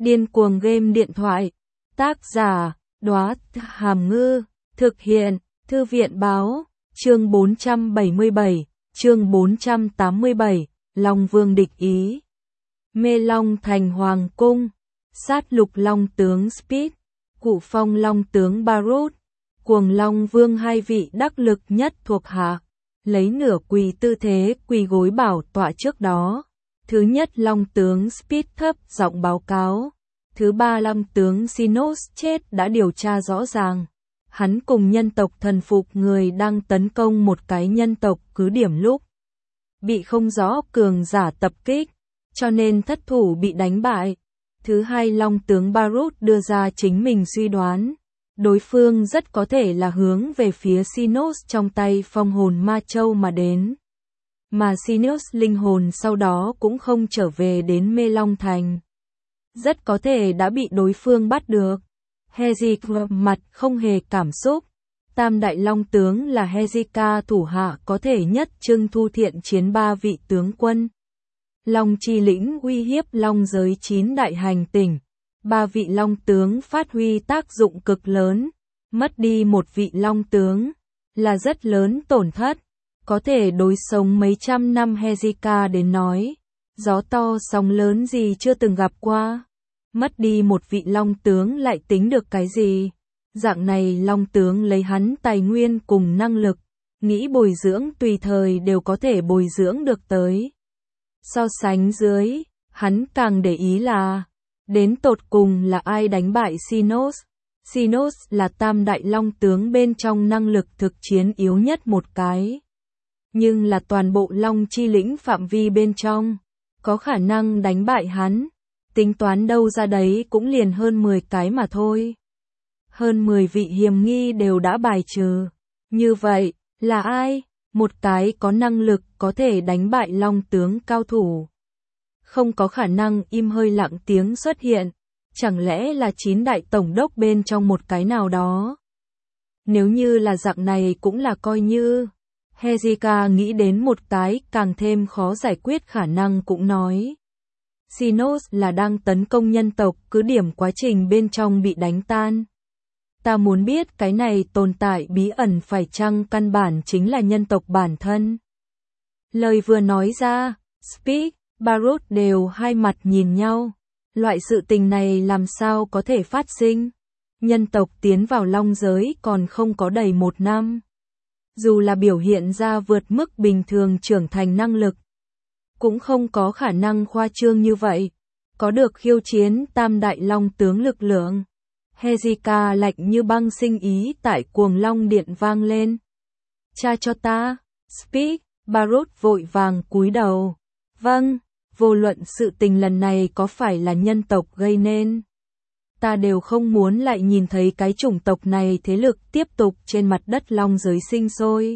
Điên cuồng game điện thoại. Tác giả, Đóa Hàm Ngư. Thực hiện, Thư viện báo. Chương 477, chương 487, Long Vương địch ý. Mê Long thành hoàng cung. Sát lục Long tướng Speed, Cụ Phong Long tướng Barut, Cuồng Long Vương hai vị đắc lực nhất thuộc hạ, lấy nửa quỳ tư thế quỳ gối bảo tọa trước đó. Thứ nhất Long tướng Speed thấp giọng báo cáo. Thứ ba Long tướng Sinos chết đã điều tra rõ ràng. Hắn cùng nhân tộc thần phục người đang tấn công một cái nhân tộc cứ điểm lúc bị không rõ cường giả tập kích, cho nên thất thủ bị đánh bại. Thứ hai Long tướng Barut đưa ra chính mình suy đoán. Đối phương rất có thể là hướng về phía Sinos trong tay phong hồn ma châu mà đến. Mà Sinos linh hồn sau đó cũng không trở về đến Mê Long Thành. Rất có thể đã bị đối phương bắt được. Hezekiah mặt không hề cảm xúc. Tam đại long tướng là Hezekiah thủ hạ có thể nhất trưng thu thiện chiến ba vị tướng quân. Long chi lĩnh uy hiếp long giới 9 đại hành tinh. Ba vị long tướng phát huy tác dụng cực lớn. Mất đi một vị long tướng là rất lớn tổn thất. Có thể đối sống mấy trăm năm Hezekiah đến nói. Gió to sóng lớn gì chưa từng gặp qua. Mất đi một vị long tướng lại tính được cái gì? Dạng này long tướng lấy hắn tài nguyên cùng năng lực. Nghĩ bồi dưỡng tùy thời đều có thể bồi dưỡng được tới. So sánh dưới, hắn càng để ý là đến tột cùng là ai đánh bại Sinos. Sinos là tam đại long tướng bên trong năng lực thực chiến yếu nhất một cái. Nhưng là toàn bộ long chi lĩnh phạm vi bên trong. Có khả năng đánh bại hắn. Tính toán đâu ra đấy cũng liền hơn 10 cái mà thôi. Hơn 10 vị hiểm nghi đều đã bài trừ. Như vậy, là ai? Một cái có năng lực có thể đánh bại long tướng cao thủ. Không có khả năng im hơi lặng tiếng xuất hiện. Chẳng lẽ là 9 đại tổng đốc bên trong một cái nào đó? Nếu như là dạng này cũng là coi như. Hezekiah nghĩ đến một cái càng thêm khó giải quyết khả năng cũng nói. Sinos là đang tấn công nhân tộc cứ điểm quá trình bên trong bị đánh tan. Ta muốn biết cái này tồn tại bí ẩn phải chăng căn bản chính là nhân tộc bản thân. Lời vừa nói ra, Speed, Barut đều hai mặt nhìn nhau. Loại sự tình này làm sao có thể phát sinh? Nhân tộc tiến vào long giới còn không có đầy 1 năm. Dù là biểu hiện ra vượt mức bình thường trưởng thành năng lực, cũng không có khả năng khoa trương như vậy. Có được khiêu chiến tam đại long tướng lực lượng. Hezekiah lạnh như băng sinh ý tại Cuồng Long Điện vang lên. Tra cho ta. Speak, Barut vội vàng cúi đầu. Vâng, vô luận sự tình lần này có phải là nhân tộc gây nên. Ta đều không muốn lại nhìn thấy cái chủng tộc này thế lực tiếp tục trên mặt đất long giới sinh sôi.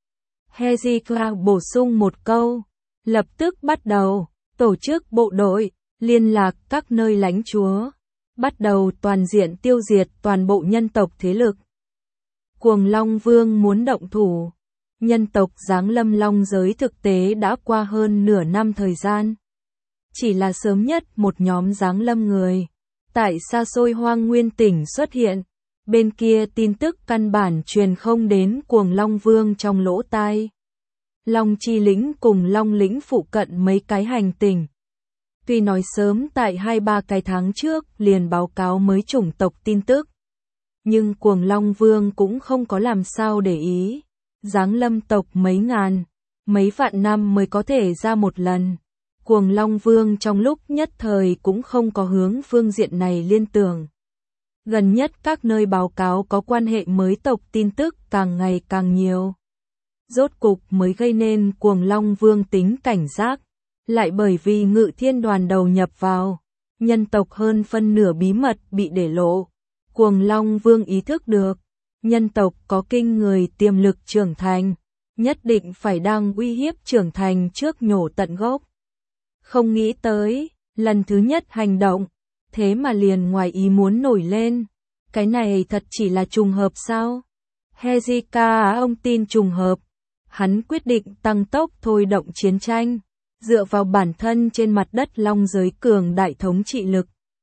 Hezekiah bổ sung một câu. Lập tức bắt đầu, tổ chức bộ đội, liên lạc các nơi lãnh chúa. Bắt đầu toàn diện tiêu diệt toàn bộ nhân tộc thế lực. Cuồng Long Vương muốn động thủ. Nhân tộc giáng lâm long giới thực tế đã qua hơn nửa năm thời gian. Chỉ là sớm nhất một nhóm giáng lâm người. Tại xa xôi hoang nguyên tỉnh xuất hiện. Bên kia tin tức căn bản truyền không đến Cuồng Long Vương trong lỗ tai. Long chi lĩnh cùng long lĩnh phụ cận mấy cái hành tinh. Tuy nói sớm tại 2-3 cái tháng trước liền báo cáo mới chủng tộc tin tức. Nhưng Cuồng Long Vương cũng không có làm sao để ý. Giáng lâm tộc mấy ngàn, mấy vạn năm mới có thể ra một lần. Cuồng Long Vương trong lúc nhất thời cũng không có hướng phương diện này liên tưởng. Gần nhất các nơi báo cáo có quan hệ mới tộc tin tức càng ngày càng nhiều. Rốt cục mới gây nên Cuồng Long Vương tính cảnh giác. Lại bởi vì Ngự Thiên Đoàn đầu nhập vào, nhân tộc hơn phân nửa bí mật bị để lộ. Cuồng Long Vương ý thức được, nhân tộc có kinh người tiềm lực trưởng thành, nhất định phải đang uy hiếp trưởng thành trước nhổ tận gốc. Không nghĩ tới, lần thứ nhất hành động, thế mà liền ngoài ý muốn nổi lên. Cái này thật chỉ là trùng hợp sao? Hezekiah ông tin trùng hợp. Hắn quyết định tăng tốc thôi động chiến tranh, dựa vào bản thân trên mặt đất long giới cường đại thống trị lực.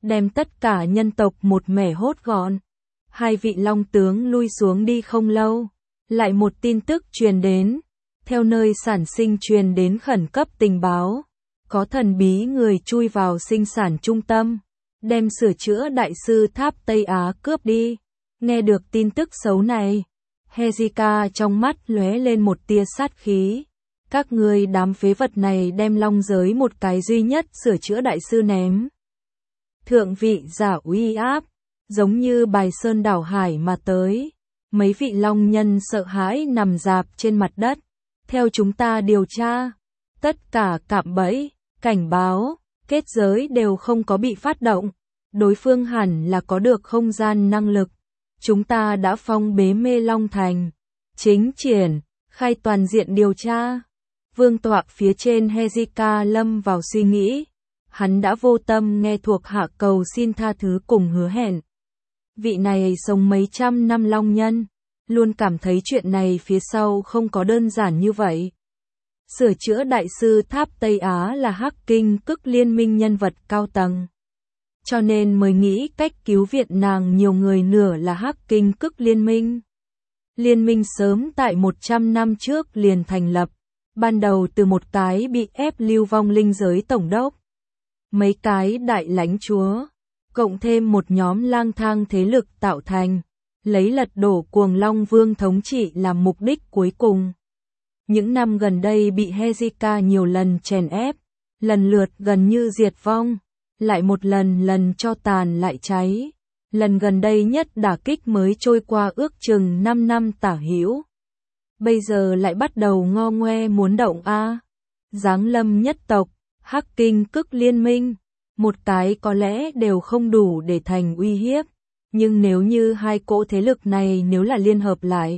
đem tất cả nhân tộc một mẻ hốt gọn. Hai vị long tướng lui xuống đi không lâu, lại một tin tức truyền đến, theo nơi sản sinh truyền đến khẩn cấp tình báo, có thần bí người chui vào sinh sản trung tâm, đem sửa chữa đại sư tháp Tây Á cướp đi. Nghe được tin tức xấu này, Hezekiah trong mắt lóe lên một tia sát khí. Các ngươi đám phế vật này đem long giới một cái duy nhất sửa chữa đại sư ném. Thượng vị giả uy áp, giống như bài sơn đảo hải mà tới. Mấy vị long nhân sợ hãi nằm rạp trên mặt đất. Theo chúng ta điều tra, tất cả cạm bẫy, cảnh báo, kết giới đều không có bị phát động. Đối phương hẳn là có được không gian năng lực. Chúng ta đã phong bế Mê Long Thành, chính triển, khai toàn diện điều tra. Vương tọa phía trên Hezekiah lâm vào suy nghĩ. Hắn đã vô tâm nghe thuộc hạ cầu xin tha thứ cùng hứa hẹn. Vị này sống mấy trăm năm long nhân, luôn cảm thấy chuyện này phía sau không có đơn giản như vậy. Sửa chữa đại sư tháp Tây Á là Hắc Kinh Cức liên minh nhân vật cao tầng. Cho nên mới nghĩ cách cứu viện nàng nhiều người nửa là Hắc Kinh Cức liên minh. Liên minh sớm tại 100 năm trước liền thành lập, ban đầu từ một cái bị ép lưu vong linh giới tổng đốc. Mấy cái đại lãnh chúa, cộng thêm một nhóm lang thang thế lực tạo thành, lấy lật đổ Cuồng Long Vương thống trị làm mục đích cuối cùng. Những năm gần đây bị Hezekiah nhiều lần chèn ép, lần lượt gần như diệt vong, lại một lần cho tàn lại cháy. Lần gần đây nhất đả kích mới trôi qua ước chừng 5 năm tả hữu. Bây giờ lại bắt đầu ngo ngoe muốn động a. Giáng lâm nhất tộc, Hắc Kinh Cức liên minh, một cái có lẽ đều không đủ để thành uy hiếp, nhưng nếu như hai cỗ thế lực này nếu là liên hợp lại.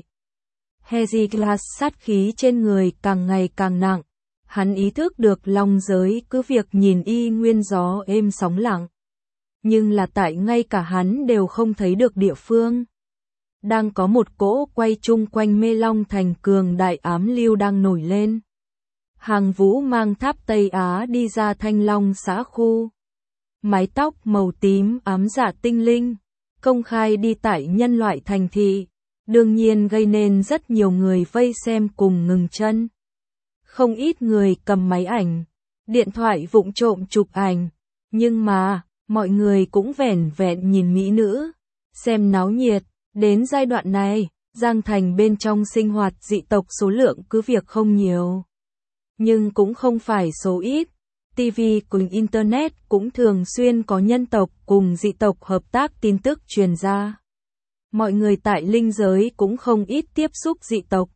Hezekiah sát khí trên người càng ngày càng nặng, hắn ý thức được long giới cứ việc nhìn y nguyên gió êm sóng lặng, nhưng là tại ngay cả hắn đều không thấy được địa phương. Đang có một cỗ quay chung quanh Mê Long Thành cường đại ám lưu đang nổi lên. Hàng Vũ mang tháp Tây Á đi ra Thanh Long xã khu. Mái tóc màu tím ám dạ tinh linh, công khai đi tại nhân loại thành thị, đương nhiên gây nên rất nhiều người vây xem cùng ngừng chân. Không ít người cầm máy ảnh, điện thoại vụng trộm chụp ảnh, nhưng mà, mọi người cũng vẻn vẹn nhìn mỹ nữ, xem náo nhiệt. Đến giai đoạn này, Giang Thành bên trong sinh hoạt dị tộc số lượng cứ việc không nhiều, nhưng cũng không phải số ít. TV cùng Internet cũng thường xuyên có nhân tộc cùng dị tộc hợp tác tin tức truyền ra. Mọi người tại linh giới cũng không ít tiếp xúc dị tộc.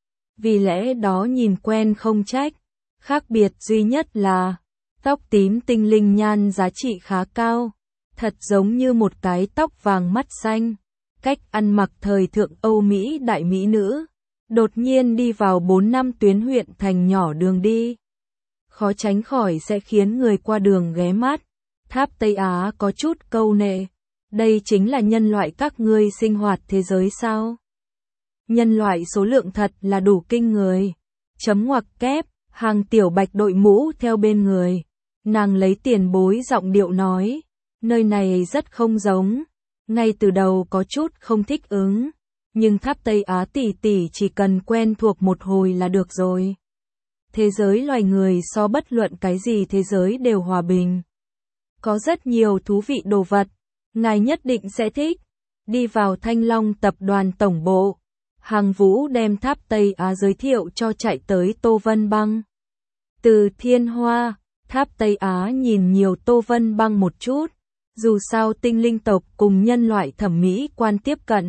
Vì lẽ đó nhìn quen không trách. Khác biệt duy nhất là tóc tím tinh linh nhan giá trị khá cao, thật giống như một cái tóc vàng mắt xanh. Cách ăn mặc thời thượng Âu Mỹ đại mỹ nữ, đột nhiên đi vào 4 năm tuyến huyện thành nhỏ đường đi. Khó tránh khỏi sẽ khiến người qua đường ghé mắt. Tháp Tây Á có chút câu nệ. Đây chính là nhân loại các ngươi sinh hoạt thế giới sao? Nhân loại số lượng thật là đủ kinh người. Chấm ngoặc kép, Hàng Tiểu Bạch đội mũ theo bên người. Nàng lấy tiền bối giọng điệu nói. Nơi này rất không giống. Ngay từ đầu có chút không thích ứng. Nhưng tháp Tây Á tỷ tỷ chỉ cần quen thuộc một hồi là được rồi. Thế giới loài người so bất luận cái gì thế giới đều hòa bình. Có rất nhiều thú vị đồ vật, ngài nhất định sẽ thích. Đi vào Thanh Long tập đoàn tổng bộ, Hàng Vũ đem tháp Tây Á giới thiệu cho chạy tới Tô Vân Băng. Từ Thiên Hoa, tháp Tây Á nhìn nhiều Tô Vân Băng một chút, dù sao tinh linh tộc cùng nhân loại thẩm mỹ quan tiếp cận.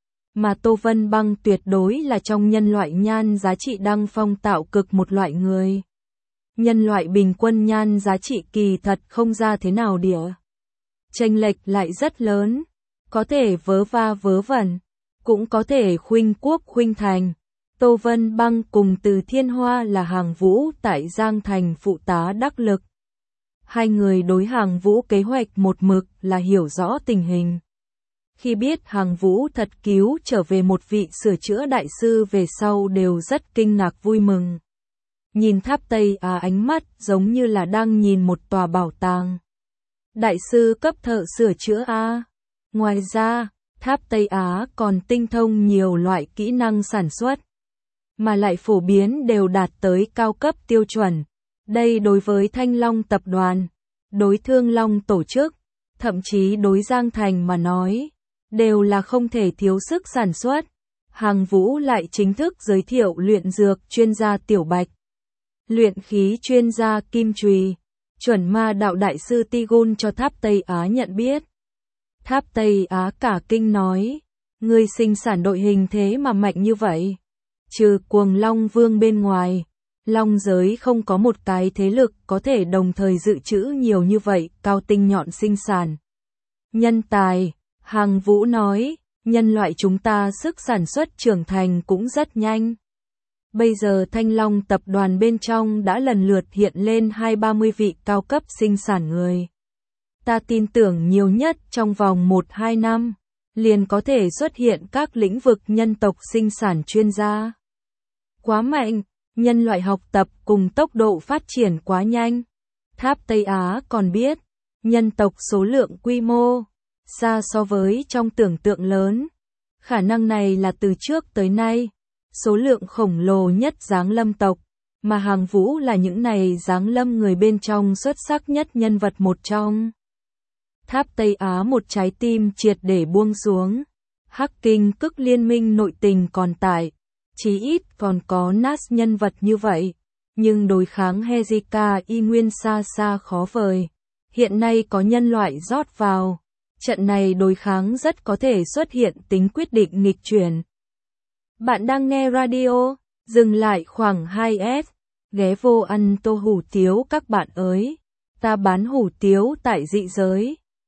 Mà Tô Vân Băng tuyệt đối là trong nhân loại nhan giá trị đăng phong tạo cực một loại người. Nhân loại bình quân nhan giá trị kỳ thật không ra thế nào địa. Chênh lệch lại rất lớn, có thể vớ va vớ vẩn, cũng có thể khuynh quốc khuynh thành. Tô Vân Băng cùng Từ Thiên Hoa là Hàng Vũ tại Giang Thành phụ tá đắc lực. Hai người đối Hàng Vũ kế hoạch một mực là hiểu rõ tình hình. Khi biết Hàng Vũ thật cứu trở về một vị sửa chữa đại sư về sau đều rất kinh ngạc vui mừng. Nhìn tháp Tây Á ánh mắt giống như là đang nhìn một tòa bảo tàng. Đại sư cấp thợ sửa chữa A. Ngoài ra, tháp Tây Á còn tinh thông nhiều loại kỹ năng sản xuất, mà lại phổ biến đều đạt tới cao cấp tiêu chuẩn. Đây đối với Thanh Long tập đoàn, đối Thương Long tổ chức, thậm chí đối Giang Thành mà nói, đều là không thể thiếu sức sản xuất. Hằng Vũ lại chính thức giới thiệu luyện dược chuyên gia Tiểu Bạch, luyện khí chuyên gia Kim Trùy, chuẩn ma đạo đại sư Tigun cho tháp Tây Á nhận biết. Tháp Tây Á cả kinh nói, ngươi sinh sản đội hình thế mà mạnh như vậy. Trừ Cuồng Long Vương bên ngoài, Long giới không có một cái thế lực có thể đồng thời dự trữ nhiều như vậy cao tinh nhọn sinh sản. Nhân tài, Hằng Vũ nói, nhân loại chúng ta sức sản xuất trưởng thành cũng rất nhanh. Bây giờ Thanh Long tập đoàn bên trong đã lần lượt hiện lên 20-30 vị cao cấp sinh sản người. Ta tin tưởng nhiều nhất trong vòng 1-2 năm, liền có thể xuất hiện các lĩnh vực nhân tộc sinh sản chuyên gia. Quá mạnh, nhân loại học tập cùng tốc độ phát triển quá nhanh. Tháp Tây Á còn biết, nhân tộc số lượng quy mô, xa so với trong tưởng tượng lớn. Khả năng này là từ trước tới nay, số lượng khổng lồ nhất giáng lâm tộc, mà Hằng Vũ là những này giáng lâm người bên trong xuất sắc nhất nhân vật một trong. Tháp Tây Á một trái tim triệt để buông xuống. Hắc Kinh Cức liên minh nội tình còn tại, chí ít còn có Nas nhân vật như vậy, nhưng đối kháng Heizika y nguyên xa xa khó vời. Hiện nay có nhân loại rót vào, trận này đối kháng rất có thể xuất hiện tính quyết định nghịch chuyển. Bạn đang nghe radio, dừng lại khoảng 2S, ghé vô ăn tô hủ tiếu các bạn ơi. Ta bán hủ tiếu tại dị giới.